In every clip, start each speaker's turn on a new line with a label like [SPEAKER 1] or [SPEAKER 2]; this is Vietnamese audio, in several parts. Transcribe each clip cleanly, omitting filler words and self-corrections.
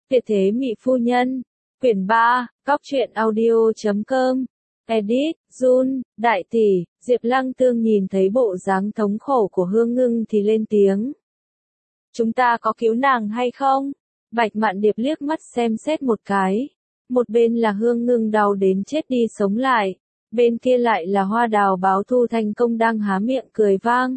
[SPEAKER 1] Tuyệt thế mỹ phu nhân. Quyển 3, Cóc truyện audio.com. Edit, Jun, đại tỷ. Diệp Lăng Tương nhìn thấy bộ dáng thống khổ của Hương Ngưng thì lên tiếng. Chúng ta có cứu nàng hay không? Bạch Mạn Điệp liếc mắt xem xét một cái. Một bên là Hương Ngưng đau đến chết đi sống lại. Bên kia lại là Hoa Đào báo thù thành công đang há miệng cười vang.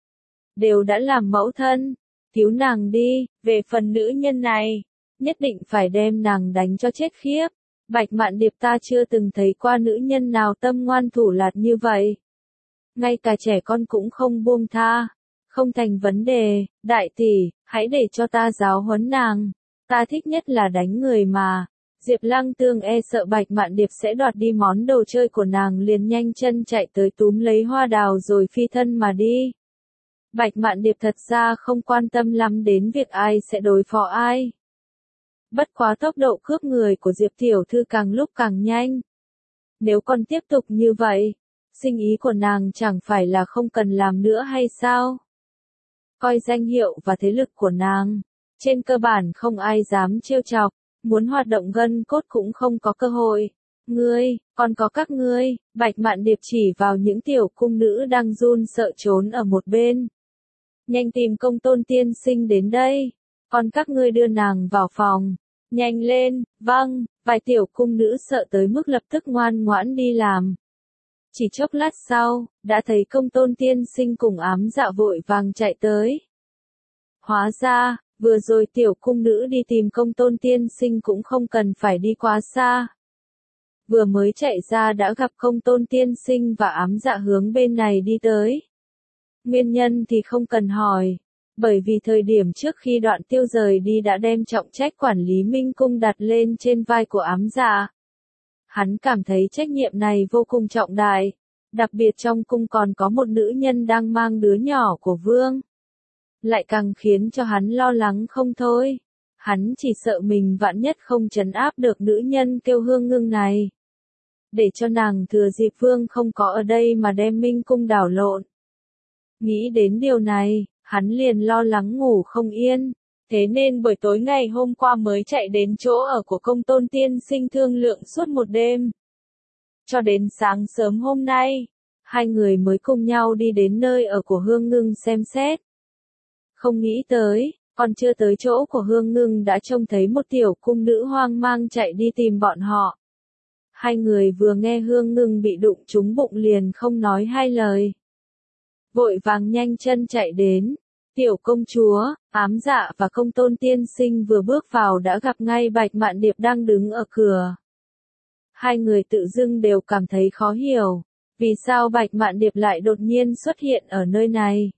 [SPEAKER 1] Đều đã làm mẫu thân. Cứu nàng đi, về phần nữ nhân này. Nhất định phải đem nàng đánh cho chết khiếp. Bạch Mạn Điệp ta chưa từng thấy qua nữ nhân nào tâm ngoan thủ lạt như vậy. Ngay cả trẻ con cũng không buông tha. Không thành vấn đề, đại tỷ, hãy để cho ta giáo huấn nàng. Ta thích nhất là đánh người mà. Diệp Lăng Tương e sợ Bạch Mạn Điệp sẽ đoạt đi món đồ chơi của nàng liền nhanh chân chạy tới túm lấy Hoa Đào rồi phi thân mà đi. Bạch Mạn Điệp thật ra không quan tâm lắm đến việc ai sẽ đối phó ai. Bất quá tốc độ cướp người của Diệp Tiểu Thư càng lúc càng nhanh. Nếu còn tiếp tục như vậy, sinh ý của nàng chẳng phải là không cần làm nữa hay sao? Coi danh hiệu và thế lực của nàng, trên cơ bản không ai dám trêu chọc, muốn hoạt động gân cốt cũng không có cơ hội. Ngươi, còn có các ngươi, Bạch Mạn Điệp chỉ vào những tiểu cung nữ đang run sợ trốn ở một bên. Nhanh tìm Công Tôn tiên sinh đến đây, còn các ngươi đưa nàng vào phòng. Nhanh lên, vâng, vài tiểu cung nữ sợ tới mức lập tức ngoan ngoãn đi làm. Chỉ chốc lát sau, đã thấy Công Tôn tiên sinh cùng Ám Dạ vội vàng chạy tới. Hóa ra, vừa rồi tiểu cung nữ đi tìm Công Tôn tiên sinh cũng không cần phải đi quá xa. Vừa mới chạy ra đã gặp Công Tôn tiên sinh và Ám Dạ hướng bên này đi tới. Nguyên nhân thì không cần hỏi. Bởi vì thời điểm trước khi Đoạn Tiêu rời đi đã đem trọng trách quản lý Minh Cung đặt lên trên vai của Ám Dạ. Hắn cảm thấy trách nhiệm này vô cùng trọng đại, đặc biệt trong cung còn có một nữ nhân đang mang đứa nhỏ của vương. Lại càng khiến cho hắn lo lắng không thôi. Hắn chỉ sợ mình vạn nhất không trấn áp được nữ nhân kêu Hương Ngưng này. Để cho nàng thừa dịp vương không có ở đây mà đem Minh Cung đảo lộn. Nghĩ đến điều này, hắn liền lo lắng ngủ không yên, thế nên buổi tối ngày hôm qua mới chạy đến chỗ ở của Công Tôn tiên sinh thương lượng suốt một đêm. Cho đến sáng sớm hôm nay, hai người mới cùng nhau đi đến nơi ở của Hương Ngưng xem xét. Không nghĩ tới, còn chưa tới chỗ của Hương Ngưng đã trông thấy một tiểu cung nữ hoang mang chạy đi tìm bọn họ. Hai người vừa nghe Hương Ngưng bị đụng trúng bụng liền không nói hai lời. Vội vàng nhanh chân chạy đến. Tiểu công chúa, Ám Dạ và Công Tôn tiên sinh vừa bước vào đã gặp ngay Bạch Mạn Điệp đang đứng ở cửa. Hai người tự dưng đều cảm thấy khó hiểu, vì sao Bạch Mạn Điệp lại đột nhiên xuất hiện ở nơi này.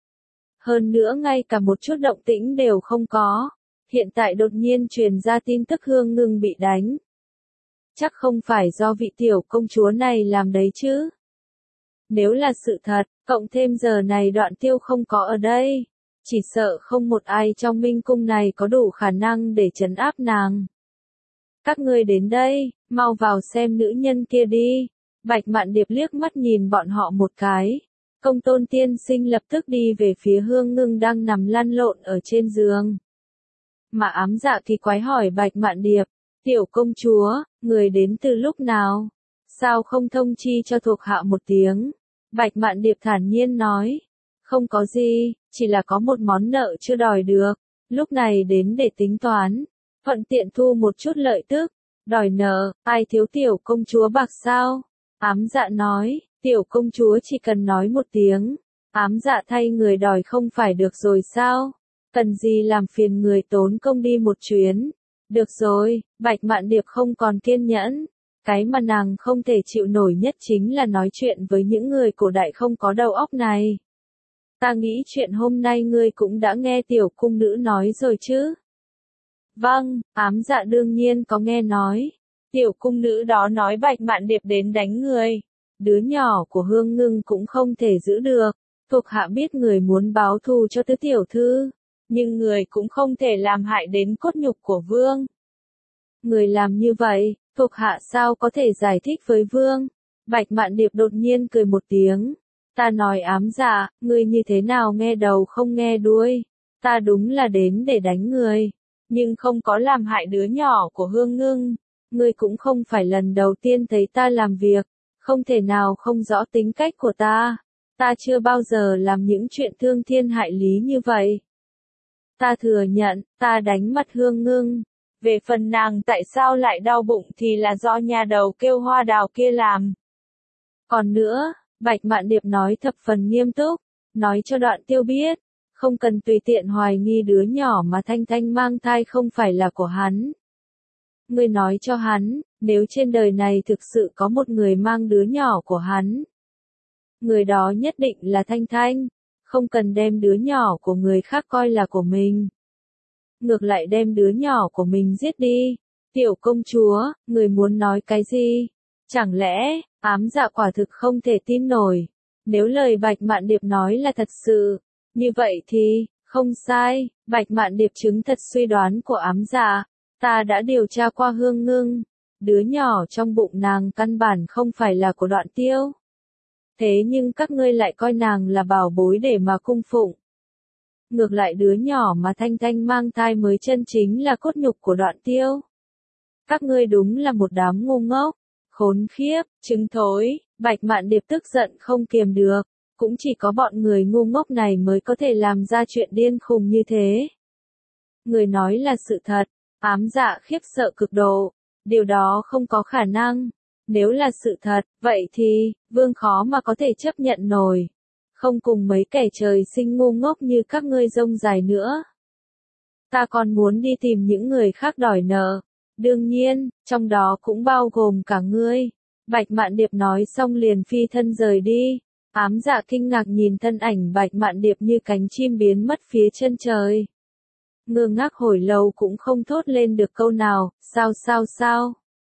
[SPEAKER 1] Hơn nữa ngay cả một chút động tĩnh đều không có, hiện tại đột nhiên truyền ra tin tức Hương Ngưng bị đánh. Chắc không phải do vị tiểu công chúa này làm đấy chứ. Nếu là sự thật, cộng thêm giờ này Đoạn Tiêu không có ở đây, chỉ sợ không một ai trong Minh Cung này có đủ khả năng để trấn áp nàng. Các ngươi đến đây, mau vào xem nữ nhân kia đi. Bạch Mạn Điệp liếc mắt nhìn bọn họ một cái. Công Tôn tiên sinh lập tức đi về phía Hương Ngưng đang nằm lăn lộn ở trên giường. Mà Ám Dạ kỳ quái hỏi Bạch Mạn Điệp, tiểu công chúa, người đến từ lúc nào? Sao không thông chi cho thuộc hạ một tiếng? Bạch Mạn Điệp thản nhiên nói, không có gì, chỉ là có một món nợ chưa đòi được, lúc này đến để tính toán, thuận tiện thu một chút lợi tức, đòi nợ, ai thiếu tiểu công chúa bạc sao? Ám Dạ nói, tiểu công chúa chỉ cần nói một tiếng, Ám Dạ thay người đòi không phải được rồi sao? Cần gì làm phiền người tốn công đi một chuyến? Được rồi, Bạch Mạn Điệp không còn kiên nhẫn. Cái mà nàng không thể chịu nổi nhất chính là nói chuyện với những người cổ đại không có đầu óc này. Ta nghĩ chuyện hôm nay ngươi cũng đã nghe tiểu cung nữ nói rồi chứ? Vâng, Ám Dạ đương nhiên có nghe nói. Tiểu cung nữ đó nói Bạch Mạn Điệp đến đánh người. Đứa nhỏ của Hương Ngưng cũng không thể giữ được. Thuộc hạ biết người muốn báo thù cho tứ tiểu thư. Nhưng người cũng không thể làm hại đến cốt nhục của vương. Người làm như vậy, thuộc hạ sao có thể giải thích với vương? Bạch Mạn Điệp đột nhiên cười một tiếng. Ta nói Ám Dạ, ngươi như thế nào nghe đầu không nghe đuôi? Ta đúng là đến để đánh người. nhưng không có làm hại đứa nhỏ của Hương Ngưng. Ngươi cũng không phải lần đầu tiên thấy ta làm việc, không thể nào không rõ tính cách của ta. Ta chưa bao giờ làm những chuyện thương thiên hại lý như vậy. Ta thừa nhận, ta đánh mất Hương Ngưng. Về phần nàng tại sao lại đau bụng thì là do nhà đầu kêu Hoa Đào kia làm. Còn nữa, Bạch Mạn Điệp nói thập phần nghiêm túc, nói cho Đoạn Tiêu biết, không cần tùy tiện hoài nghi đứa nhỏ mà Thanh Thanh mang thai không phải là của hắn. Ngươi nói cho hắn, nếu trên đời này thực sự có một người mang đứa nhỏ của hắn, người đó nhất định là Thanh Thanh, không cần đem đứa nhỏ của người khác coi là của mình. Ngược lại đem đứa nhỏ của mình giết đi. Tiểu công chúa, người muốn nói cái gì? Chẳng lẽ, Ám Dạ quả thực không thể tin nổi. Nếu lời Bạch Mạn Điệp nói là thật sự, như vậy thì, không sai, Bạch Mạn Điệp chứng thật suy đoán của Ám Dạ. Ta đã điều tra qua Hương Ngưng, đứa nhỏ trong bụng nàng căn bản không phải là của Đoạn Tiêu. Thế nhưng các ngươi lại coi nàng là bảo bối để mà cung phụng. Ngược lại đứa nhỏ mà Thanh Thanh mang thai mới chân chính là cốt nhục của Đoạn Tiêu. Các ngươi đúng là một đám ngu ngốc, khốn khiếp, trứng thối. Bạch Mạn Điệp tức giận không kiềm được, cũng chỉ có bọn người ngu ngốc này mới có thể làm ra chuyện điên khùng như thế. Người nói là sự thật. Ám Dạ khiếp sợ cực độ, điều đó không có khả năng. Nếu là sự thật, vậy thì, Vương khó mà có thể chấp nhận nổi. Không cùng mấy kẻ trời sinh ngu ngốc như các ngươi rông dài nữa. Ta còn muốn đi tìm những người khác đòi nợ. Đương nhiên, trong đó cũng bao gồm cả ngươi. Bạch Mạn Điệp nói xong liền phi thân rời đi. Ám Dạ kinh ngạc nhìn thân ảnh Bạch Mạn Điệp như cánh chim biến mất phía chân trời. Ngơ ngác hồi lâu cũng không thốt lên được câu nào, sao.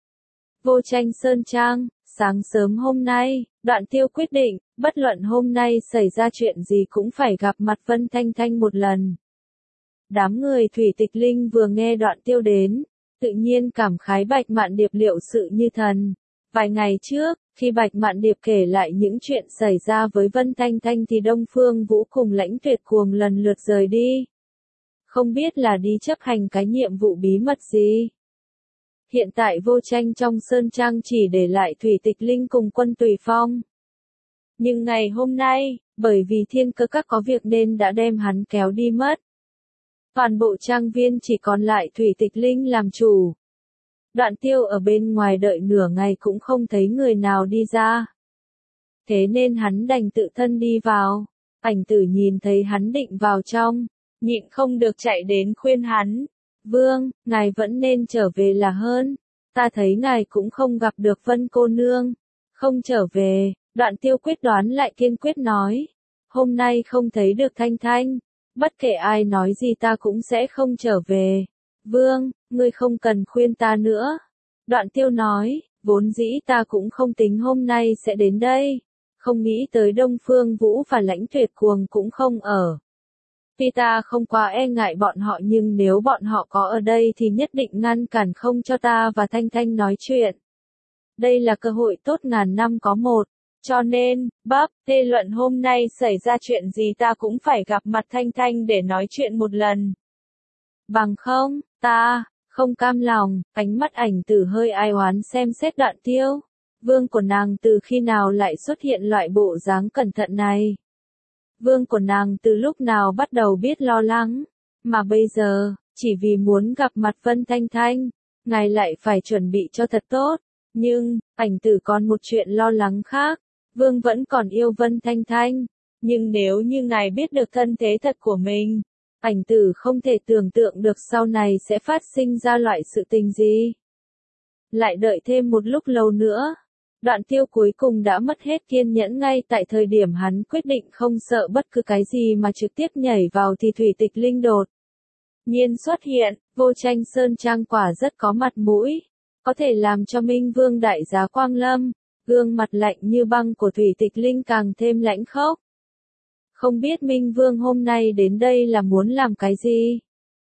[SPEAKER 1] Vô Tranh Sơn Trang, sáng sớm hôm nay, Đoạn Tiêu quyết định, bất luận hôm nay xảy ra chuyện gì cũng phải gặp mặt Vân Thanh Thanh một lần. Đám người Thủy Tịch Linh vừa nghe Đoạn Tiêu đến, tự nhiên cảm khái Bạch Mạn Điệp liệu sự như thần. Vài ngày trước, khi Bạch Mạn Điệp kể lại những chuyện xảy ra với Vân Thanh Thanh thì Đông Phương Vũ cùng Lãnh Tuyệt Cuồng lần lượt rời đi. Không biết là đi chấp hành cái nhiệm vụ bí mật gì. Hiện tại Vô Tranh trong Sơn Trang chỉ để lại Thủy Tịch Linh cùng Quân Tùy Phong. Nhưng ngày hôm nay, bởi vì Thiên Cơ Các có việc nên đã đem hắn kéo đi mất. Toàn bộ trang viên chỉ còn lại Thủy Tịch Linh làm chủ. Đoạn Tiêu ở bên ngoài đợi nửa ngày cũng không thấy người nào đi ra. Thế nên hắn đành tự thân đi vào. Ảnh Tử nhìn thấy hắn định vào trong, nhịn không được chạy đến khuyên hắn. Vương, ngài vẫn nên trở về là hơn. Ta thấy ngài cũng không gặp được Vân cô nương. Không trở về, Đoạn Tiêu quyết đoán lại kiên quyết nói. Hôm nay không thấy được Thanh Thanh. Bất kể ai nói gì ta cũng sẽ không trở về. Vương, ngươi không cần khuyên ta nữa. Đoạn Tiêu nói, vốn dĩ ta cũng không tính hôm nay sẽ đến đây. Không nghĩ tới Đông Phương Vũ và Lãnh Tuyệt Cuồng cũng không ở. Tuy ta không quá e ngại bọn họ nhưng nếu bọn họ có ở đây thì nhất định ngăn cản không cho ta và Thanh Thanh nói chuyện. Đây là cơ hội tốt ngàn năm có một. Cho nên, thê luận hôm nay xảy ra chuyện gì ta cũng phải gặp mặt Thanh Thanh để nói chuyện một lần. Bằng không, ta, không cam lòng, ánh mắt Ảnh Tử hơi ai oán xem xét Đoạn Tiêu. Vương của nàng từ khi nào lại xuất hiện loại bộ dáng cẩn thận này? Vương của nàng từ lúc nào bắt đầu biết lo lắng, mà bây giờ, chỉ vì muốn gặp mặt Vân Thanh Thanh, ngài lại phải chuẩn bị cho thật tốt. Nhưng, Ảnh Tử còn một chuyện lo lắng khác, Vương vẫn còn yêu Vân Thanh Thanh, nhưng nếu như ngài biết được thân thế thật của mình, Ảnh Tử không thể tưởng tượng được sau này sẽ phát sinh ra loại sự tình gì. Lại đợi thêm một lúc lâu nữa. Đoạn Tiêu cuối cùng đã mất hết kiên nhẫn ngay tại thời điểm hắn quyết định không sợ bất cứ cái gì mà trực tiếp nhảy vào thì Thủy Tịch Linh đột nhiên xuất hiện. Vô Tranh Sơn Trang quả rất có mặt mũi, có thể làm cho Minh Vương đại giá quang lâm. Gương mặt lạnh như băng của Thủy Tịch Linh càng thêm lãnh khốc. Không biết Minh Vương hôm nay đến đây là muốn làm cái gì?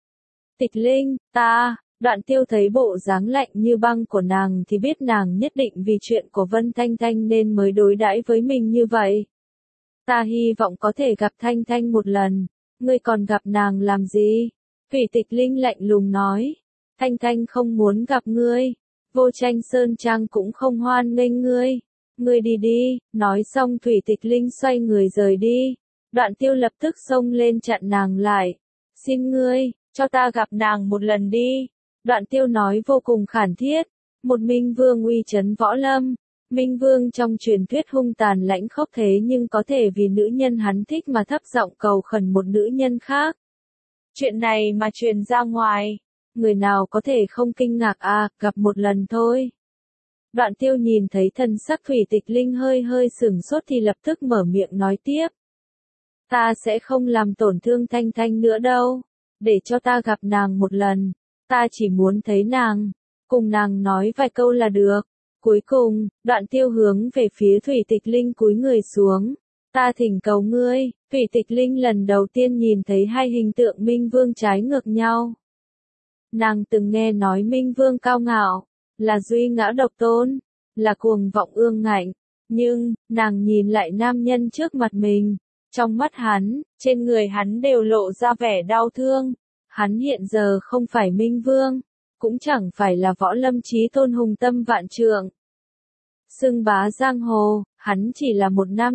[SPEAKER 1] Tịch Linh, ta. Đoạn Tiêu thấy bộ dáng lạnh như băng của nàng thì biết nàng nhất định vì chuyện của Vân Thanh Thanh nên mới đối đãi với mình như vậy. Ta hy vọng có thể gặp Thanh Thanh một lần. Ngươi còn gặp nàng làm gì? Thủy Tịch Linh lạnh lùng nói. Thanh Thanh không muốn gặp ngươi. Vô Tranh Sơn Trang cũng không hoan nghênh ngươi. Ngươi đi đi, nói xong Thủy Tịch Linh xoay người rời đi. Đoạn Tiêu lập tức xông lên chặn nàng lại. Xin ngươi, cho ta gặp nàng một lần đi. Đoạn Tiêu nói vô cùng khản thiết. Một Minh Vương uy chấn võ lâm. Minh Vương trong truyền thuyết hung tàn lãnh khốc thế nhưng có thể vì nữ nhân hắn thích mà thấp giọng cầu khẩn một nữ nhân khác. Chuyện này mà truyền ra ngoài, người nào có thể không kinh ngạc à, gặp một lần thôi. Đoạn Tiêu nhìn thấy thần sắc Thủy Tịch Linh hơi hơi sửng sốt thì lập tức mở miệng nói tiếp. Ta sẽ không làm tổn thương Thanh Thanh nữa đâu, để cho ta gặp nàng một lần, ta chỉ muốn thấy nàng, cùng nàng nói vài câu là được. Cuối cùng, Đoạn Tiêu hướng về phía Thủy Tịch Linh cúi người xuống. Ta thỉnh cầu ngươi. Thủy Tịch Linh lần đầu tiên nhìn thấy hai hình tượng Minh Vương trái ngược nhau. Nàng từng nghe nói Minh Vương cao ngạo, là duy ngã độc tôn, là cuồng vọng ương ngạnh, nhưng, nàng nhìn lại nam nhân trước mặt mình, trong mắt hắn, trên người hắn đều lộ ra vẻ đau thương. Hắn hiện giờ không phải Minh Vương, cũng chẳng phải là võ lâm chí tôn hùng tâm vạn trượng. Xưng bá giang hồ, hắn chỉ là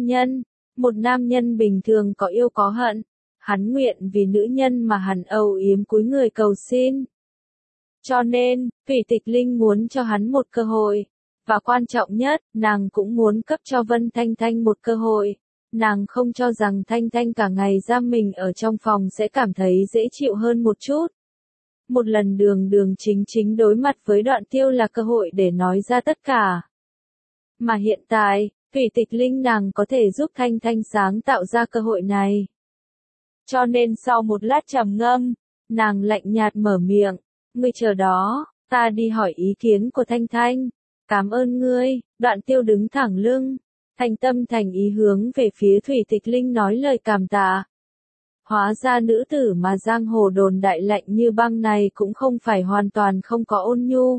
[SPEAKER 1] một nam nhân bình thường có yêu có hận. Hắn nguyện vì nữ nhân mà hắn âu yếm cúi người cầu xin. Cho nên, Thủy Tịch Linh muốn cho hắn một cơ hội. Và quan trọng nhất, nàng cũng muốn cấp cho Vân Thanh Thanh một cơ hội. Nàng không cho rằng Thanh Thanh cả ngày giam mình ở trong phòng sẽ cảm thấy dễ chịu hơn một chút. Một lần đường đường chính chính đối mặt với Đoạn Tiêu là cơ hội để nói ra tất cả. Mà hiện tại, Thủy Tịch Linh nàng có thể giúp Thanh Thanh sáng tạo ra cơ hội này. Cho nên sau một lát trầm ngâm, nàng lạnh nhạt mở miệng, ngươi chờ đó, ta đi hỏi ý kiến của Thanh Thanh. Cảm ơn ngươi. Đoạn Tiêu đứng thẳng lưng, thành tâm thành ý hướng về phía Thủy Tịch Linh nói lời cảm tạ. Hóa ra nữ tử mà giang hồ đồn đại lạnh như băng này cũng không phải hoàn toàn không có ôn nhu.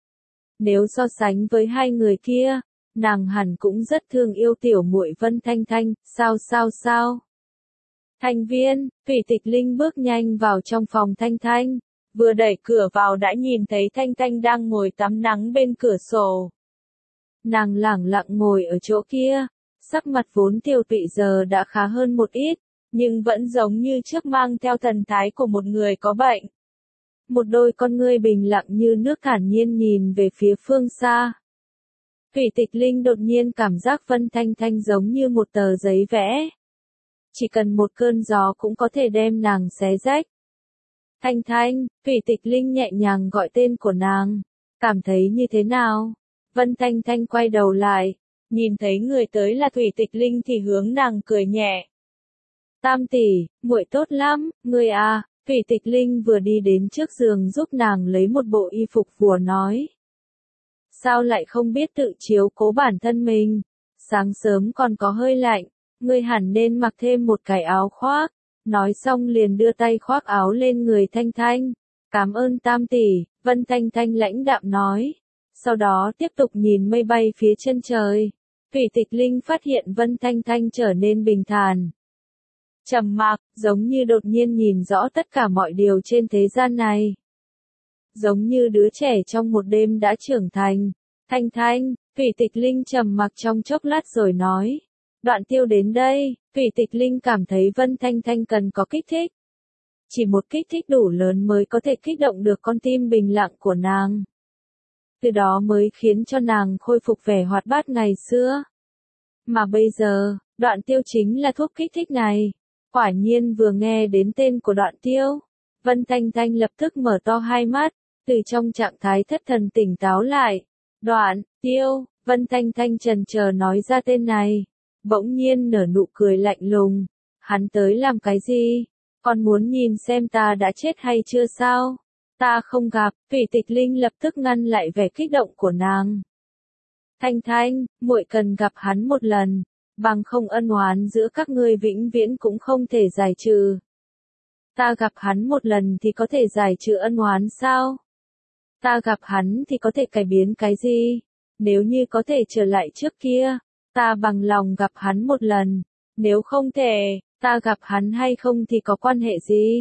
[SPEAKER 1] Nếu so sánh với hai người kia, nàng hẳn cũng rất thương yêu tiểu muội Vân Thanh Thanh, sao. Thành viên, Thủy Tịch Linh bước nhanh vào trong phòng Thanh Thanh, vừa đẩy cửa vào đã nhìn thấy Thanh Thanh đang ngồi tắm nắng bên cửa sổ. Nàng lẳng lặng ngồi ở chỗ kia, sắc mặt vốn tiêu tụy giờ đã khá hơn một ít, nhưng vẫn giống như trước mang theo thần thái của một người có bệnh. Một đôi con ngươi bình lặng như nước thản nhiên nhìn về phía phương xa. Thủy Tịch Linh đột nhiên cảm giác Vân Thanh Thanh giống như một tờ giấy vẽ. Chỉ cần một cơn gió cũng có thể đem nàng xé rách. Thanh Thanh, Thủy Tịch Linh nhẹ nhàng gọi tên của nàng. Cảm thấy như thế nào? Vân Thanh Thanh quay đầu lại, nhìn thấy người tới là Thủy Tịch Linh thì hướng nàng cười nhẹ. Tam tỷ, muội tốt lắm, ngươi à. Thủy Tịch Linh vừa đi đến trước giường giúp nàng lấy một bộ y phục vừa nói. Sao lại không biết tự chiếu cố bản thân mình? Sáng sớm còn có hơi lạnh, ngươi hẳn nên mặc thêm một cái áo khoác. Nói xong liền đưa tay khoác áo lên người Thanh Thanh. Cảm ơn tam tỷ, Vân Thanh Thanh lãnh đạm nói. Sau đó tiếp tục nhìn mây bay phía chân trời. Thủy Tịch Linh phát hiện Vân Thanh Thanh trở nên bình thản. Trầm mặc, giống như đột nhiên nhìn rõ tất cả mọi điều trên thế gian này. Giống như đứa trẻ trong một đêm đã trưởng thành. Thanh Thanh, Thủy Tịch Linh trầm mặc trong chốc lát rồi nói. Đoạn Tiêu đến đây, Thủy Tịch Linh cảm thấy Vân Thanh Thanh cần có kích thích. Chỉ một kích thích đủ lớn mới có thể kích động được con tim bình lặng của nàng. Từ đó mới khiến cho nàng khôi phục vẻ hoạt bát ngày xưa. Mà bây giờ, Đoạn Tiêu chính là thuốc kích thích này. Quả nhiên vừa nghe đến tên của Đoạn Tiêu, Vân Thanh Thanh lập tức mở to hai mắt, từ trong trạng thái thất thần tỉnh táo lại. Đoạn Tiêu, Vân Thanh Thanh chần chờ nói ra tên này, bỗng nhiên nở nụ cười lạnh lùng. Hắn tới làm cái gì? Còn muốn nhìn xem ta đã chết hay chưa sao? Ta không gặp. Thủy Tịch Linh lập tức ngăn lại vẻ kích động của nàng. Thanh Thanh, muội cần gặp hắn một lần, bằng không ân oán giữa các ngươi vĩnh viễn cũng không thể giải trừ. Ta gặp hắn một lần thì có thể giải trừ ân oán sao? Ta gặp hắn thì có thể cải biến cái gì? Nếu như có thể trở lại trước kia, ta bằng lòng gặp hắn một lần. Nếu không thể, ta gặp hắn hay không thì có quan hệ gì?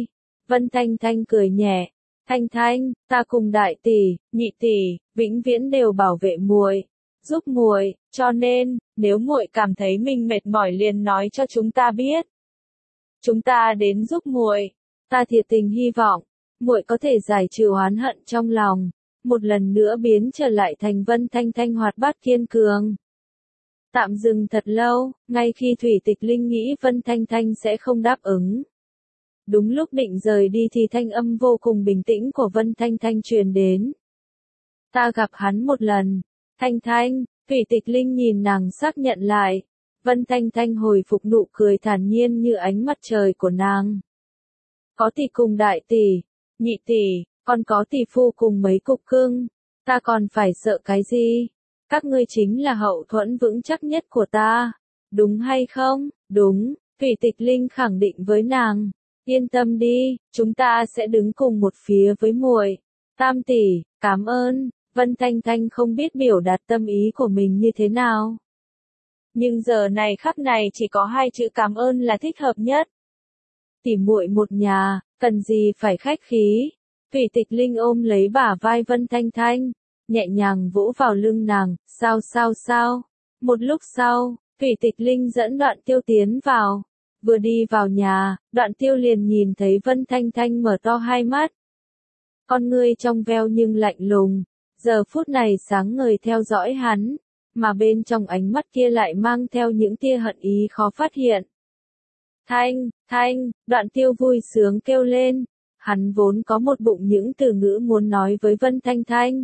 [SPEAKER 1] Vân Thanh Thanh cười nhẹ, Thanh Thanh, ta cùng đại tỷ, nhị tỷ, vĩnh viễn đều bảo vệ muội, giúp muội, cho nên, nếu muội cảm thấy mình mệt mỏi liền nói cho chúng ta biết. Chúng ta đến giúp muội. Ta thiệt tình hy vọng, muội có thể giải trừ oán hận trong lòng, một lần nữa biến trở lại thành Vân Thanh Thanh hoạt bát kiên cường. Tạm dừng thật lâu, ngay khi Thủy Tịch Linh nghĩ Vân Thanh Thanh sẽ không đáp ứng. Đúng lúc định rời đi thì thanh âm vô cùng bình tĩnh của Vân Thanh Thanh truyền đến. Ta gặp hắn một lần. Thanh Thanh, Thủy Tịch Linh nhìn nàng xác nhận lại. Vân Thanh Thanh hồi phục nụ cười thản nhiên như ánh mặt trời của nàng. Có tỷ cùng đại tỷ, nhị tỷ, còn có tỷ phu cùng mấy cục cưng. Ta còn phải sợ cái gì? Các ngươi chính là hậu thuẫn vững chắc nhất của ta. Đúng hay không? Đúng, Thủy Tịch Linh khẳng định với nàng. Yên tâm đi, chúng ta sẽ đứng cùng một phía với muội. Tam tỷ, cảm ơn. Vân Thanh Thanh không biết biểu đạt tâm ý của mình như thế nào. Nhưng giờ này khắc này chỉ có hai chữ cảm ơn là thích hợp nhất. Tỉ muội một nhà, cần gì phải khách khí. Thủy Tịch Linh ôm lấy bả vai Vân Thanh Thanh, nhẹ nhàng vỗ vào lưng nàng, sao. Một lúc sau, Thủy Tịch Linh dẫn Đoạn Tiêu tiến vào. Vừa đi vào nhà, Đoạn Tiêu liền nhìn thấy Vân Thanh Thanh mở to hai mắt. Con ngươi trong veo nhưng lạnh lùng, giờ phút này sáng ngời theo dõi hắn, mà bên trong ánh mắt kia lại mang theo những tia hận ý khó phát hiện. Thanh, Đoạn Tiêu vui sướng kêu lên, hắn vốn có một bụng những từ ngữ muốn nói với Vân Thanh Thanh.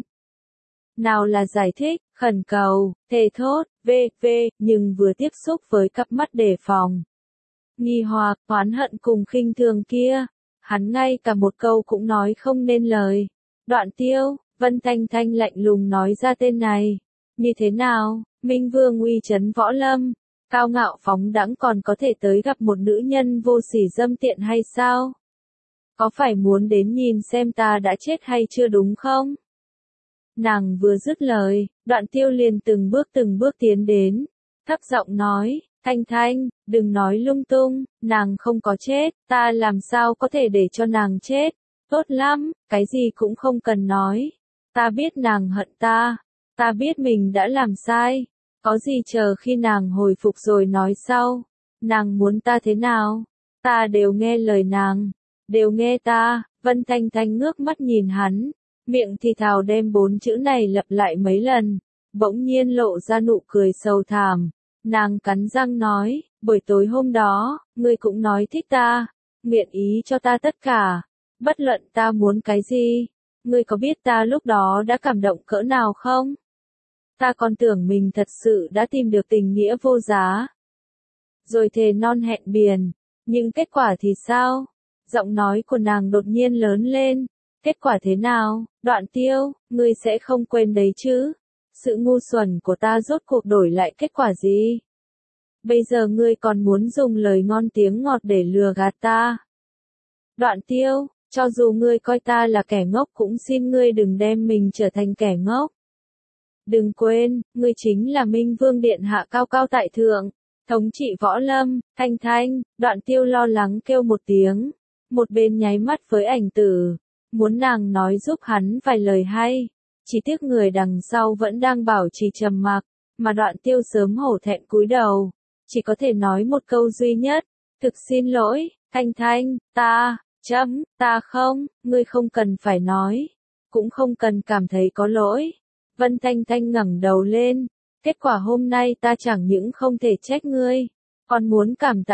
[SPEAKER 1] Nào là giải thích, khẩn cầu, thề thốt, nhưng vừa tiếp xúc với cặp mắt đề phòng, nghi hoặc, oán hận cùng khinh thường kia, hắn ngay cả một câu cũng nói không nên lời. Đoạn Tiêu, Vân Thanh Thanh lạnh lùng nói ra tên này. Như thế nào, Minh Vương uy chấn võ lâm, cao ngạo phóng đãng còn có thể tới gặp một nữ nhân vô sỉ dâm tiện hay sao? Có phải muốn đến nhìn xem ta đã chết hay chưa đúng không? Nàng vừa dứt lời, Đoạn Tiêu liền từng bước tiến đến, thấp giọng nói, Thanh Thanh, đừng nói lung tung, nàng không có chết, ta làm sao có thể để cho nàng chết, tốt lắm, cái gì cũng không cần nói, ta biết nàng hận ta biết mình đã làm sai, có gì chờ khi nàng hồi phục rồi nói sau, nàng muốn ta thế nào, ta đều nghe lời nàng, đều nghe ta. Vân Thanh Thanh ngước mắt nhìn hắn, miệng thì thào đem 4 chữ này lặp lại mấy lần, bỗng nhiên lộ ra nụ cười sầu thảm. Nàng cắn răng nói, buổi tối hôm đó, ngươi cũng nói thích ta, nguyện ý cho ta tất cả, bất luận ta muốn cái gì. Ngươi có biết ta lúc đó đã cảm động cỡ nào không? Ta còn tưởng mình thật sự đã tìm được tình nghĩa vô giá. Rồi thề non hẹn biển, nhưng kết quả thì sao? Giọng nói của nàng đột nhiên lớn lên, kết quả thế nào? Đoạn Tiêu, ngươi sẽ không quên đấy chứ? Sự ngu xuẩn của ta rốt cuộc đổi lại kết quả gì? Bây giờ ngươi còn muốn dùng lời ngon tiếng ngọt để lừa gạt ta. Đoạn Tiêu, cho dù ngươi coi ta là kẻ ngốc cũng xin ngươi đừng đem mình trở thành kẻ ngốc. Đừng quên, ngươi chính là Minh Vương Điện Hạ cao cao tại thượng, thống trị võ lâm. Thanh Thanh, Đoạn Tiêu lo lắng kêu một tiếng, một bên nháy mắt với Ảnh Tử, muốn nàng nói giúp hắn vài lời hay. Chỉ tiếc người đằng sau vẫn đang bảo trì trầm mặc, mà Đoạn Tiêu sớm hổ thẹn cúi đầu, chỉ có thể nói một câu duy nhất, thực xin lỗi, Thanh Thanh, ta không, ngươi không cần phải nói, cũng không cần cảm thấy có lỗi. Vân Thanh Thanh ngẩng đầu lên, kết quả hôm nay ta chẳng những không thể trách ngươi, còn muốn cảm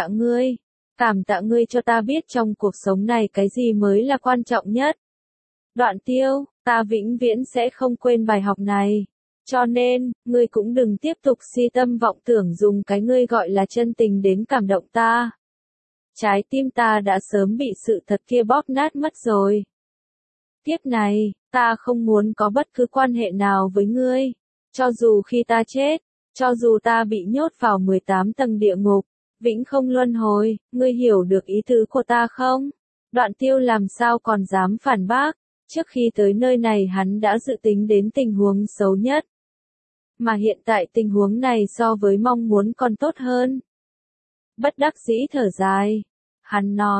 [SPEAKER 1] tạ ngươi cho ta biết trong cuộc sống này cái gì mới là quan trọng nhất. Đoạn Tiêu, ta vĩnh viễn sẽ không quên bài học này. Cho nên, ngươi cũng đừng tiếp tục si tâm vọng tưởng dùng cái ngươi gọi là chân tình đến cảm động ta. Trái tim ta đã sớm bị sự thật kia bóp nát mất rồi. Tiếp này, ta không muốn có bất cứ quan hệ nào với ngươi. Cho dù khi ta chết, cho dù ta bị nhốt vào 18 tầng địa ngục, vĩnh không luân hồi, ngươi hiểu được ý tứ của ta không? Đoạn Tiêu làm sao còn dám phản bác, trước khi tới nơi này hắn đã dự tính đến tình huống xấu nhất. Mà hiện tại tình huống này so với mong muốn còn tốt hơn. Bất đắc dĩ thở dài, hắn nói,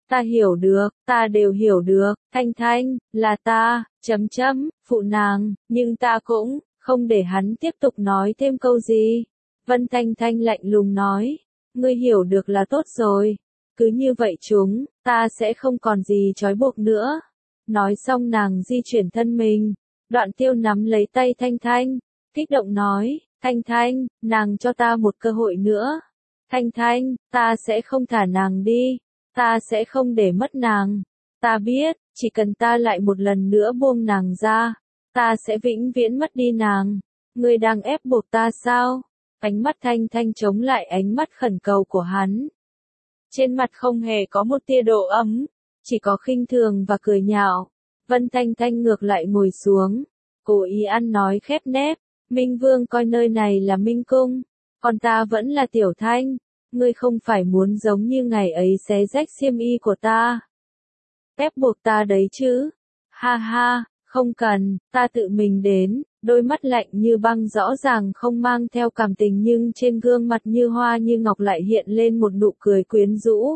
[SPEAKER 1] Ta hiểu được, ta đều hiểu được, Thanh Thanh, là ta, phụ nàng, nhưng ta cũng, không để hắn tiếp tục nói thêm câu gì. Vân Thanh Thanh lạnh lùng nói, ngươi hiểu được là tốt rồi, cứ như vậy ta sẽ không còn gì trói buộc nữa. Nói xong nàng di chuyển thân mình, Đoạn Tiêu nắm lấy tay Thanh Thanh, kích động nói, Thanh Thanh, nàng cho ta một cơ hội nữa. Thanh Thanh, ta sẽ không thả nàng đi, ta sẽ không để mất nàng. Ta biết, chỉ cần ta lại một lần nữa buông nàng ra, ta sẽ vĩnh viễn mất đi nàng. Ngươi đang ép buộc ta sao? Ánh mắt Thanh Thanh chống lại ánh mắt khẩn cầu của hắn. Trên mặt không hề có một tia độ ấm, chỉ có khinh thường và cười nhạo. Vân Thanh Thanh ngược lại ngồi xuống, cố ý ăn nói khép nép, Minh Vương coi nơi này là Minh Cung, còn ta vẫn là Tiểu Thanh, ngươi không phải muốn giống như ngày ấy xé rách xiêm y của ta. Ép buộc ta đấy chứ? Ha ha, không cần, ta tự mình đến. Đôi mắt lạnh như băng rõ ràng không mang theo cảm tình nhưng trên gương mặt như hoa như ngọc lại hiện lên một nụ cười quyến rũ.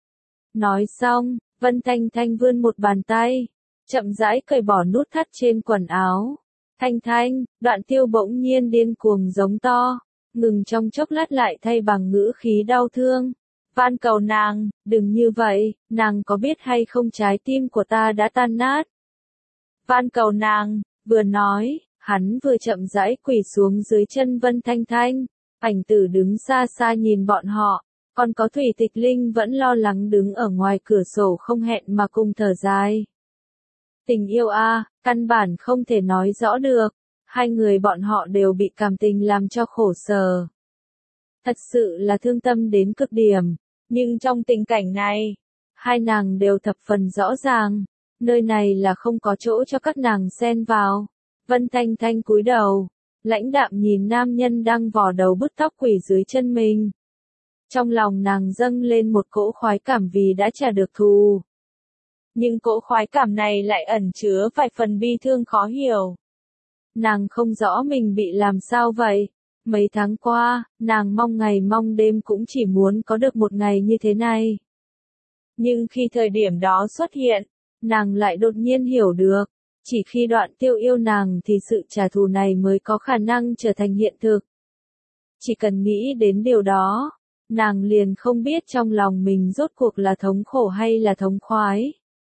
[SPEAKER 1] Nói xong, Vân Thanh Thanh vươn một bàn tay, chậm rãi cởi bỏ nút thắt trên quần áo. Thanh Thanh, Đoạn Tiêu bỗng nhiên điên cuồng giống to, ngừng trong chốc lát lại thay bằng ngữ khí đau thương. Van cầu nàng, đừng như vậy, nàng có biết hay không trái tim của ta đã tan nát. Van cầu nàng, vừa nói, hắn vừa chậm rãi quỳ xuống dưới chân Vân Thanh Thanh. Ảnh Tử đứng xa xa nhìn bọn họ, còn có Thủy Tịch Linh vẫn lo lắng đứng ở ngoài cửa sổ không hẹn mà cùng thở dài. Tình yêu căn bản không thể nói rõ được, hai người bọn họ đều bị cảm tình làm cho khổ sở. Thật sự là thương tâm đến cực điểm, nhưng trong tình cảnh này, hai nàng đều thập phần rõ ràng, nơi này là không có chỗ cho các nàng xen vào. Vân Thanh Thanh cúi đầu, lãnh đạm nhìn nam nhân đang vò đầu bứt tóc quỳ dưới chân mình. Trong lòng nàng dâng lên một cỗ khoái cảm vì đã trả được thù. Nhưng cỗ khoái cảm này lại ẩn chứa vài phần bi thương khó hiểu. Nàng không rõ mình bị làm sao vậy. Mấy tháng qua, nàng mong ngày mong đêm cũng chỉ muốn có được một ngày như thế này. Nhưng khi thời điểm đó xuất hiện, nàng lại đột nhiên hiểu được. Chỉ khi Đoạn Tiêu yêu nàng thì sự trả thù này mới có khả năng trở thành hiện thực. Chỉ cần nghĩ đến điều đó, nàng liền không biết trong lòng mình rốt cuộc là thống khổ hay là thống khoái.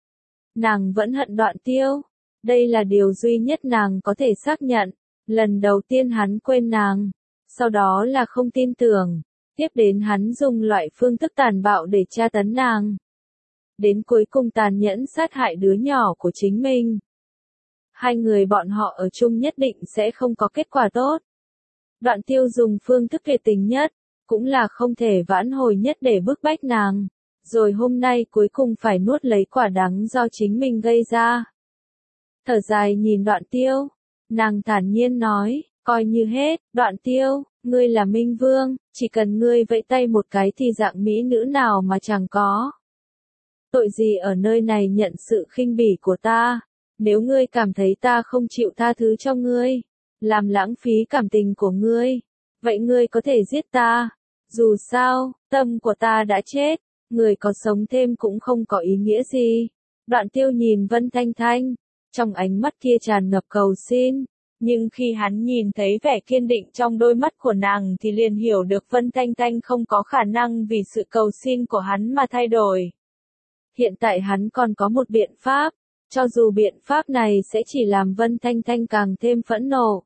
[SPEAKER 1] Nàng vẫn hận Đoạn Tiêu. Đây là điều duy nhất nàng có thể xác nhận. Lần đầu tiên hắn quên nàng, sau đó là không tin tưởng, tiếp đến hắn dùng loại phương thức tàn bạo để tra tấn nàng. Đến cuối cùng tàn nhẫn sát hại đứa nhỏ của chính mình. Hai người bọn họ ở chung nhất định sẽ không có kết quả tốt. Đoạn Tiêu dùng phương thức tuyệt tình nhất, cũng là không thể vãn hồi nhất để bức bách nàng. Rồi hôm nay cuối cùng phải nuốt lấy quả đắng do chính mình gây ra. Thở dài nhìn Đoạn Tiêu, nàng thản nhiên nói, coi như hết, Đoạn Tiêu, ngươi là Minh Vương, chỉ cần ngươi vẫy tay một cái thì dạng mỹ nữ nào mà chẳng có. Tội gì ở nơi này nhận sự khinh bỉ của ta, nếu ngươi cảm thấy ta không chịu tha thứ cho ngươi, làm lãng phí cảm tình của ngươi, vậy ngươi có thể giết ta. Dù sao, tâm của ta đã chết, người có sống thêm cũng không có ý nghĩa gì. Đoạn Tiêu nhìn Vân Thanh Thanh, trong ánh mắt kia tràn ngập cầu xin, nhưng khi hắn nhìn thấy vẻ kiên định trong đôi mắt của nàng thì liền hiểu được Vân Thanh Thanh không có khả năng vì sự cầu xin của hắn mà thay đổi. Hiện tại hắn còn có một biện pháp, cho dù biện pháp này sẽ chỉ làm Vân Thanh Thanh càng thêm phẫn nộ,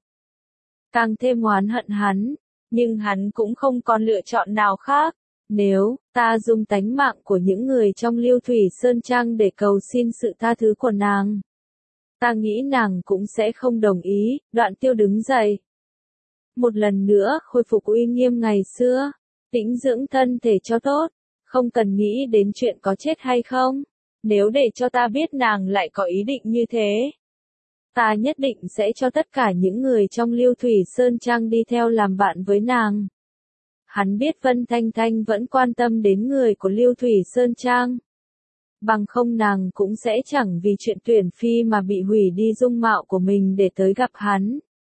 [SPEAKER 1] càng thêm oán hận hắn, nhưng hắn cũng không còn lựa chọn nào khác. Nếu ta dùng tánh mạng của những người trong Lưu Thủy Sơn Trang để cầu xin sự tha thứ của nàng, ta nghĩ nàng cũng sẽ không đồng ý. Đoạn Tiêu đứng dậy, một lần nữa khôi phục uy nghiêm ngày xưa, tĩnh dưỡng thân thể cho tốt, không cần nghĩ đến chuyện có chết hay không. Nếu để cho ta biết nàng lại có ý định như thế, ta nhất định sẽ cho tất cả những người trong Lưu Thủy Sơn Trang đi theo làm bạn với nàng. Hắn biết Vân Thanh Thanh vẫn quan tâm đến người của Lưu Thủy Sơn Trang. Bằng không nàng cũng sẽ chẳng vì chuyện tuyển phi mà bị hủy đi dung mạo của mình để tới gặp hắn.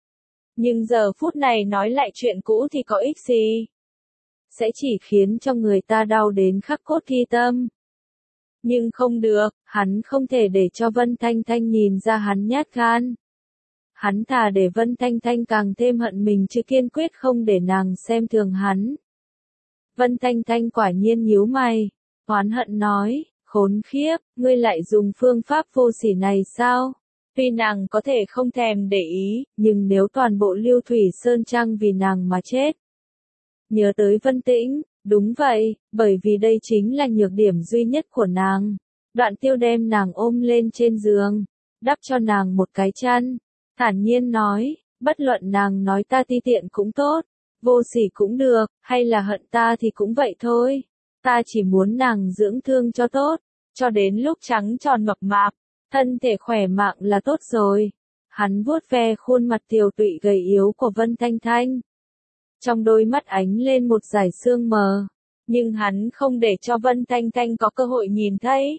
[SPEAKER 1] Nhưng giờ phút này nói lại chuyện cũ thì có ích gì? Sẽ chỉ khiến cho người ta đau đến khắc cốt ghi tâm. Nhưng không được, hắn không thể để cho Vân Thanh Thanh nhìn ra hắn nhát gan. Hắn thà để Vân Thanh Thanh càng thêm hận mình chứ kiên quyết không để nàng xem thường hắn. Vân Thanh Thanh quả nhiên nhíu mày, oán hận nói, khốn khiếp, ngươi lại dùng phương pháp vô sỉ này sao? Tuy nàng có thể không thèm để ý, nhưng nếu toàn bộ Lưu Thủy Sơn Trang vì nàng mà chết. Nhớ tới Vân Tĩnh, đúng vậy, bởi vì đây chính là nhược điểm duy nhất của nàng. Đoạn Tiêu đem nàng ôm lên trên giường, đắp cho nàng một cái chăn, thản nhiên nói, bất luận nàng nói ta ti tiện cũng tốt, vô sỉ cũng được, hay là hận ta thì cũng vậy thôi. Ta chỉ muốn nàng dưỡng thương cho tốt, cho đến lúc trắng tròn mập mạp, thân thể khỏe mạnh là tốt rồi. Hắn vuốt ve khuôn mặt tiều tụy gầy yếu của Vân Thanh Thanh. Trong đôi mắt ánh lên một dải sương mờ, nhưng hắn không để cho Vân Thanh Thanh có cơ hội nhìn thấy.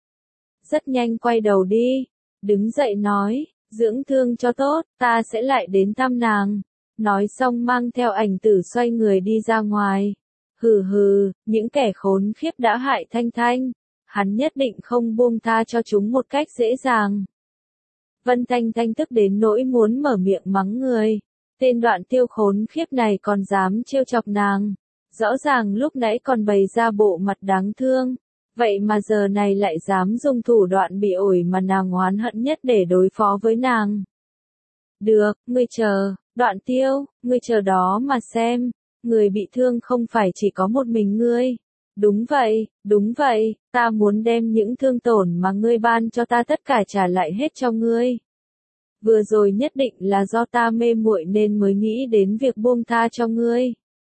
[SPEAKER 1] Rất nhanh quay đầu đi, đứng dậy nói, dưỡng thương cho tốt, ta sẽ lại đến thăm nàng. Nói xong mang theo ảnh tử xoay người đi ra ngoài. Hừ hừ, những kẻ khốn khiếp đã hại Thanh Thanh, hắn nhất định không buông tha cho chúng một cách dễ dàng. Vân Thanh Thanh tức đến nỗi muốn mở miệng mắng người. Tên Đoạn Tiêu khốn khiếp này còn dám trêu chọc nàng. Rõ ràng lúc nãy còn bày ra bộ mặt đáng thương. Vậy mà giờ này lại dám dùng thủ đoạn bị ổi mà nàng oán hận nhất để đối phó với nàng. Được, ngươi chờ, Đoạn Tiêu, ngươi chờ đó mà xem. Người bị thương không phải chỉ có một mình ngươi. Đúng vậy, ta muốn đem những thương tổn mà ngươi ban cho ta tất cả trả lại hết cho ngươi. Vừa rồi nhất định là do ta mê muội nên mới nghĩ đến việc buông tha cho ngươi.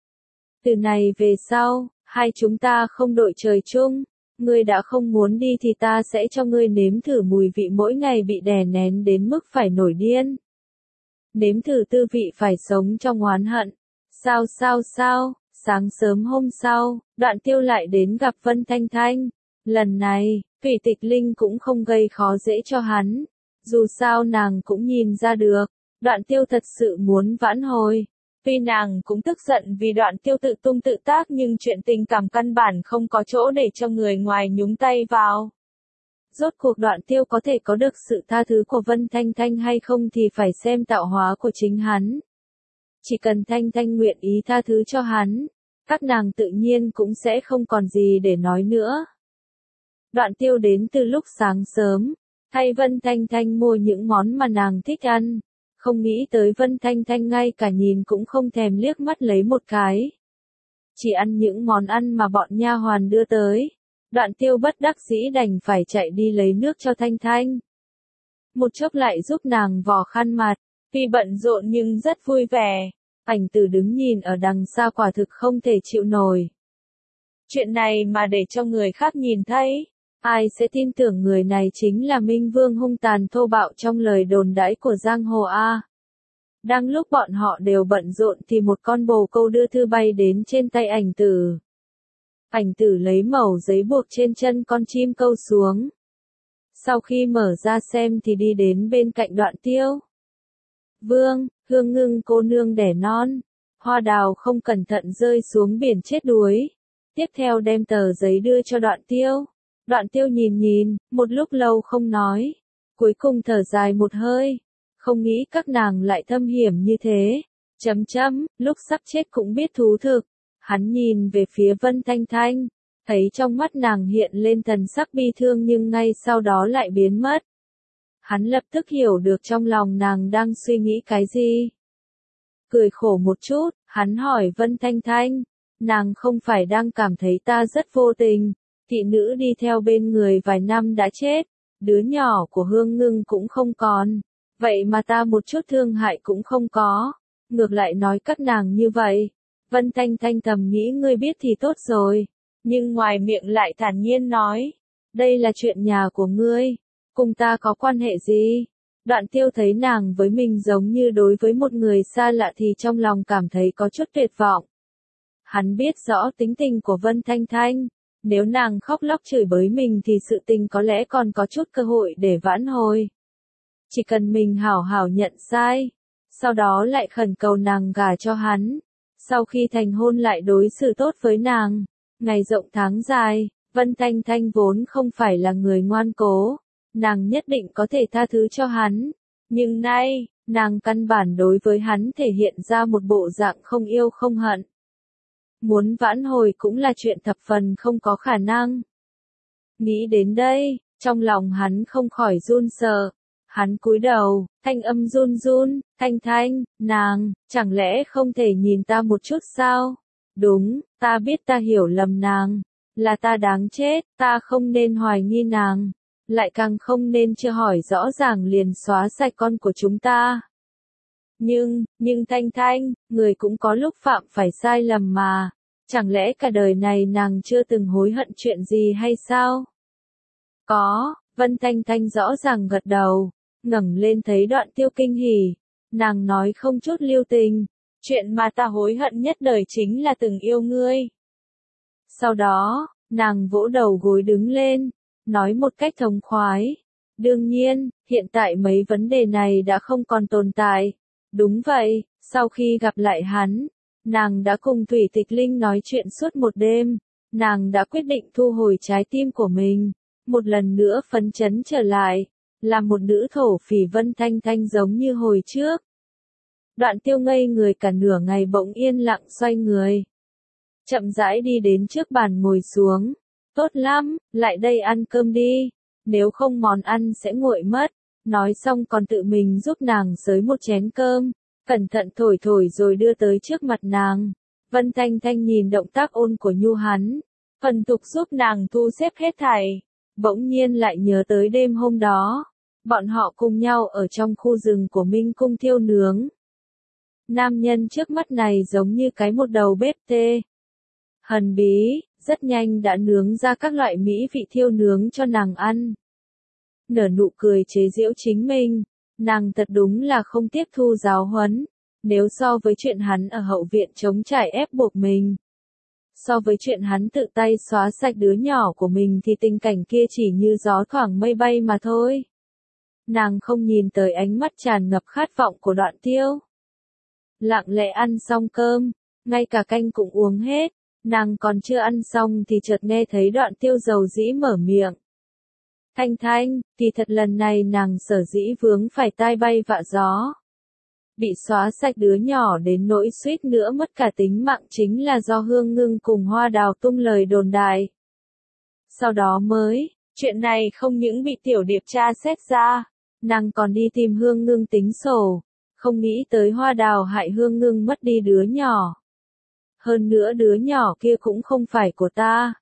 [SPEAKER 1] Từ này về sau, hai chúng ta không đội trời chung. Ngươi đã không muốn đi thì ta sẽ cho ngươi nếm thử mùi vị mỗi ngày bị đè nén đến mức phải nổi điên. Nếm thử tư vị phải sống trong oán hận. Sao, sáng sớm hôm sau, Đoạn Tiêu lại đến gặp Vân Thanh Thanh. Lần này, Thủy Tịch Linh cũng không gây khó dễ cho hắn. Dù sao nàng cũng nhìn ra được, Đoạn Tiêu thật sự muốn vãn hồi. Tuy nàng cũng tức giận vì Đoạn Tiêu tự tung tự tác nhưng chuyện tình cảm căn bản không có chỗ để cho người ngoài nhúng tay vào. Rốt cuộc Đoạn Tiêu có thể có được sự tha thứ của Vân Thanh Thanh hay không thì phải xem tạo hóa của chính hắn. Chỉ cần Thanh Thanh nguyện ý tha thứ cho hắn, các nàng tự nhiên cũng sẽ không còn gì để nói nữa. Đoạn Tiêu đến từ lúc sáng sớm, thay Vân Thanh Thanh mua những món mà nàng thích ăn. Không nghĩ tới Vân Thanh Thanh ngay cả nhìn cũng không thèm liếc mắt lấy một cái. Chỉ ăn những món ăn mà bọn nha hoàn đưa tới. Đoạn Tiêu bất đắc dĩ đành phải chạy đi lấy nước cho Thanh Thanh. Một chốc lại giúp nàng vò khăn mặt, tuy bận rộn nhưng rất vui vẻ. Ảnh Tử đứng nhìn ở đằng xa quả thực không thể chịu nổi. Chuyện này mà để cho người khác nhìn thấy, ai sẽ tin tưởng người này chính là Minh Vương hung tàn thô bạo trong lời đồn đãi của giang hồ a. Đang lúc bọn họ đều bận rộn thì một con bồ câu đưa thư bay đến trên tay Ảnh Tử. Ảnh Tử lấy mẩu giấy buộc trên chân con chim câu xuống. Sau khi mở ra xem thì đi đến bên cạnh Đoạn Tiêu. Vương, Hương Ngưng cô nương đẻ non. Hoa đào không cẩn thận rơi xuống biển chết đuối. Tiếp theo đem tờ giấy đưa cho Đoạn Tiêu. Đoạn Tiêu nhìn, một lúc lâu không nói. Cuối cùng thở dài một hơi. Không nghĩ các nàng lại thâm hiểm như thế. Lúc sắp chết cũng biết thú thực. Hắn nhìn về phía Vân Thanh Thanh. Thấy trong mắt nàng hiện lên thần sắc bi thương nhưng ngay sau đó lại biến mất. Hắn lập tức hiểu được trong lòng nàng đang suy nghĩ cái gì. Cười khổ một chút, hắn hỏi Vân Thanh Thanh. Nàng không phải đang cảm thấy ta rất vô tình. Thị nữ đi theo bên người vài năm đã chết. Đứa nhỏ của Hương Ngưng cũng không còn. Vậy mà ta một chút thương hại cũng không có. Ngược lại nói các nàng như vậy. Vân Thanh Thanh thầm nghĩ ngươi biết thì tốt rồi. Nhưng ngoài miệng lại thản nhiên nói. Đây là chuyện nhà của ngươi. Cùng ta có quan hệ gì? Đoạn Tiêu thấy nàng với mình giống như đối với một người xa lạ thì trong lòng cảm thấy có chút tuyệt vọng. Hắn biết rõ tính tình của Vân Thanh Thanh. Nếu nàng khóc lóc chửi bới mình thì sự tình có lẽ còn có chút cơ hội để vãn hồi. Chỉ cần mình hảo hảo nhận sai. Sau đó lại khẩn cầu nàng gả cho hắn. Sau khi thành hôn lại đối xử tốt với nàng. Ngày rộng tháng dài, Vân Thanh Thanh vốn không phải là người ngoan cố, nàng nhất định có thể tha thứ cho hắn. Nhưng nay, nàng căn bản đối với hắn thể hiện ra một bộ dạng không yêu không hận. Muốn vãn hồi cũng là chuyện thập phần không có khả năng. Nghĩ đến đây, trong lòng hắn không khỏi run sợ. Hắn cúi đầu, thanh âm run run, Thanh Thanh, nàng, chẳng lẽ không thể nhìn ta một chút sao? Đúng, ta biết ta hiểu lầm nàng, là ta đáng chết, ta không nên hoài nghi nàng, lại càng không nên chưa hỏi rõ ràng liền xóa sạch con của chúng ta. Nhưng Thanh Thanh, người cũng có lúc phạm phải sai lầm mà, chẳng lẽ cả đời này nàng chưa từng hối hận chuyện gì hay sao? Có, Vân Thanh Thanh rõ ràng gật đầu, ngẩng lên thấy Đoạn Tiêu kinh hỉ, nàng nói không chút lưu tình, chuyện mà ta hối hận nhất đời chính là từng yêu ngươi. Sau đó, nàng vỗ đầu gối đứng lên, nói một cách thống khoái. Đương nhiên, hiện tại mấy vấn đề này đã không còn tồn tại. Đúng vậy, sau khi gặp lại hắn, nàng đã cùng Thủy Tịch Linh nói chuyện suốt một đêm, nàng đã quyết định thu hồi trái tim của mình, một lần nữa phấn chấn trở lại, là một nữ thổ phỉ. Vân Thanh Thanh giống như hồi trước. Đoạn Tiêu ngây người cả nửa ngày bỗng yên lặng xoay người. Chậm rãi đi đến trước bàn ngồi xuống. Tốt lắm, lại đây ăn cơm đi, nếu không món ăn sẽ nguội mất. Nói xong còn tự mình giúp nàng xới một chén cơm, cẩn thận thổi thổi rồi đưa tới trước mặt nàng. Vân Thanh Thanh nhìn động tác ôn của Nhu hắn, phần tục giúp nàng thu xếp hết thảy, bỗng nhiên lại nhớ tới đêm hôm đó, bọn họ cùng nhau ở trong khu rừng của Minh Cung thiêu nướng. Nam nhân trước mắt này giống như cái một đầu bếp tê. Hần bí, rất nhanh đã nướng ra các loại mỹ vị thiêu nướng cho nàng ăn. Nở nụ cười chế giễu chính mình, nàng thật đúng là không tiếp thu giáo huấn, nếu so với chuyện hắn ở hậu viện chống trải ép buộc mình. So với chuyện hắn tự tay xóa sạch đứa nhỏ của mình thì tình cảnh kia chỉ như gió thoảng mây bay mà thôi. Nàng không nhìn tới ánh mắt tràn ngập khát vọng của Đoạn Tiêu. Lặng lẽ ăn xong cơm, ngay cả canh cũng uống hết, nàng còn chưa ăn xong thì chợt nghe thấy Đoạn Tiêu dầu dĩ mở miệng. Thanh Thanh, thì thật lần này nàng sở dĩ vướng phải tai bay vạ gió. Bị xóa sạch đứa nhỏ đến nỗi suýt nữa mất cả tính mạng chính là do Hương Ngưng cùng Hoa Đào tung lời đồn đại. Sau đó chuyện này không những bị tiểu điệp tra xét ra, nàng còn đi tìm Hương Ngưng tính sổ, không nghĩ tới Hoa Đào hại Hương Ngưng mất đi đứa nhỏ. Hơn nữa đứa nhỏ kia cũng không phải của ta.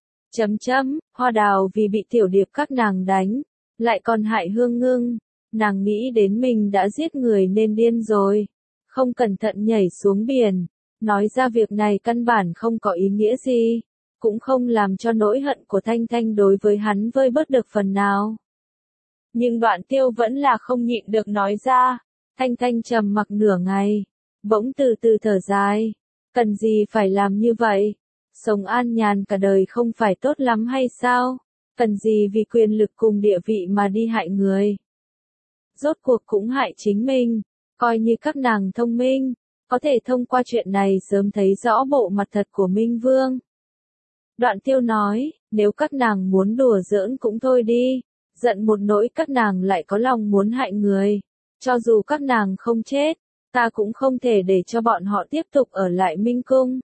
[SPEAKER 1] Hoa Đào vì bị tiểu điệp các nàng đánh, lại còn hại Hương Ngưng, nàng nghĩ đến mình đã giết người nên điên rồi, không cẩn thận nhảy xuống biển, nói ra việc này căn bản không có ý nghĩa gì, cũng không làm cho nỗi hận của Thanh Thanh đối với hắn vơi bớt được phần nào. Nhưng Đoạn Tiêu vẫn là không nhịn được nói ra. Thanh Thanh trầm mặc nửa ngày, bỗng từ từ thở dài, cần gì phải làm như vậy? Sống an nhàn cả đời không phải tốt lắm hay sao? Cần gì vì quyền lực cùng địa vị mà đi hại người? Rốt cuộc cũng hại chính mình, coi như các nàng thông minh, có thể thông qua chuyện này sớm thấy rõ bộ mặt thật của Minh Vương. Đoạn Tiêu nói, nếu các nàng muốn đùa giỡn cũng thôi đi, giận một nỗi các nàng lại có lòng muốn hại người. Cho dù các nàng không chết, ta cũng không thể để cho bọn họ tiếp tục ở lại Minh Cung.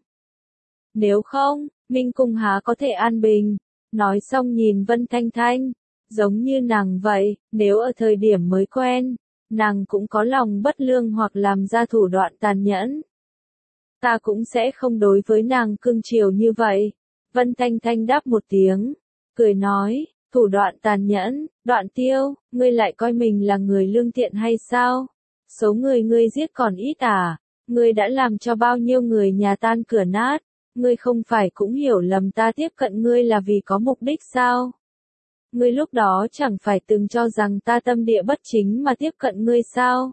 [SPEAKER 1] Nếu không, Minh Cung há có thể an bình. Nói xong nhìn Vân Thanh Thanh, giống như nàng vậy, nếu ở thời điểm mới quen, nàng cũng có lòng bất lương hoặc làm ra thủ đoạn tàn nhẫn. Ta cũng sẽ không đối với nàng cưng chiều như vậy. Vân Thanh Thanh đáp một tiếng, cười nói, thủ đoạn tàn nhẫn, Đoạn Tiêu, ngươi lại coi mình là người lương thiện hay sao? Số người ngươi giết còn ít à? Ngươi đã làm cho bao nhiêu người nhà tan cửa nát? Ngươi không phải cũng hiểu lầm ta tiếp cận ngươi là vì có mục đích sao? Ngươi lúc đó chẳng phải từng cho rằng ta tâm địa bất chính mà tiếp cận ngươi sao?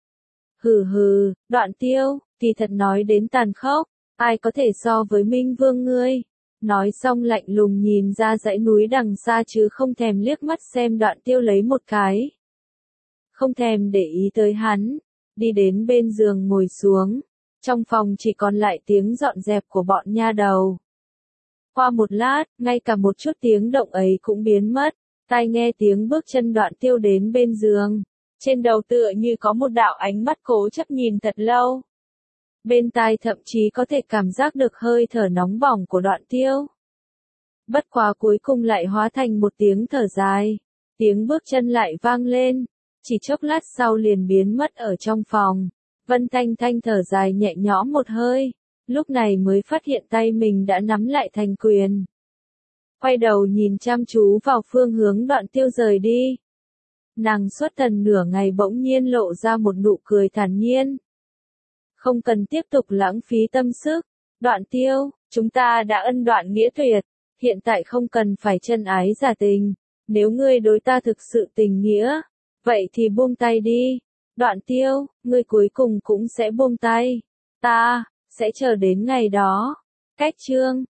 [SPEAKER 1] Hừ hừ, Đoạn Tiêu, thì thật nói đến tàn khốc, ai có thể so với Minh Vương ngươi? Nói xong lạnh lùng nhìn ra dãy núi đằng xa chứ không thèm liếc mắt xem Đoạn Tiêu lấy một cái. Không thèm để ý tới hắn, đi đến bên giường ngồi xuống. Trong phòng chỉ còn lại tiếng dọn dẹp của bọn nha đầu. Qua một lát, ngay cả một chút tiếng động ấy cũng biến mất, tai nghe tiếng bước chân Đoạn Tiêu đến bên giường. Trên đầu tựa như có một đạo ánh mắt cố chấp nhìn thật lâu. Bên tai thậm chí có thể cảm giác được hơi thở nóng bỏng của Đoạn Tiêu. Bất quá cuối cùng lại hóa thành một tiếng thở dài. Tiếng bước chân lại vang lên, chỉ chốc lát sau liền biến mất ở trong phòng. Vân Thanh Thanh thở dài nhẹ nhõm một hơi, lúc này mới phát hiện tay mình đã nắm lại thành quyền. Quay đầu nhìn chăm chú vào phương hướng Đoạn Tiêu rời đi. Nàng xuất thần nửa ngày bỗng nhiên lộ ra một nụ cười thản nhiên. Không cần tiếp tục lãng phí tâm sức, Đoạn Tiêu, chúng ta đã ân đoạn nghĩa tuyệt, hiện tại không cần phải chân ái giả tình, nếu ngươi đối ta thực sự tình nghĩa, vậy thì buông tay đi. Đoạn Tiêu, ngươi cuối cùng cũng sẽ buông tay, ta sẽ chờ đến ngày đó. Cách chương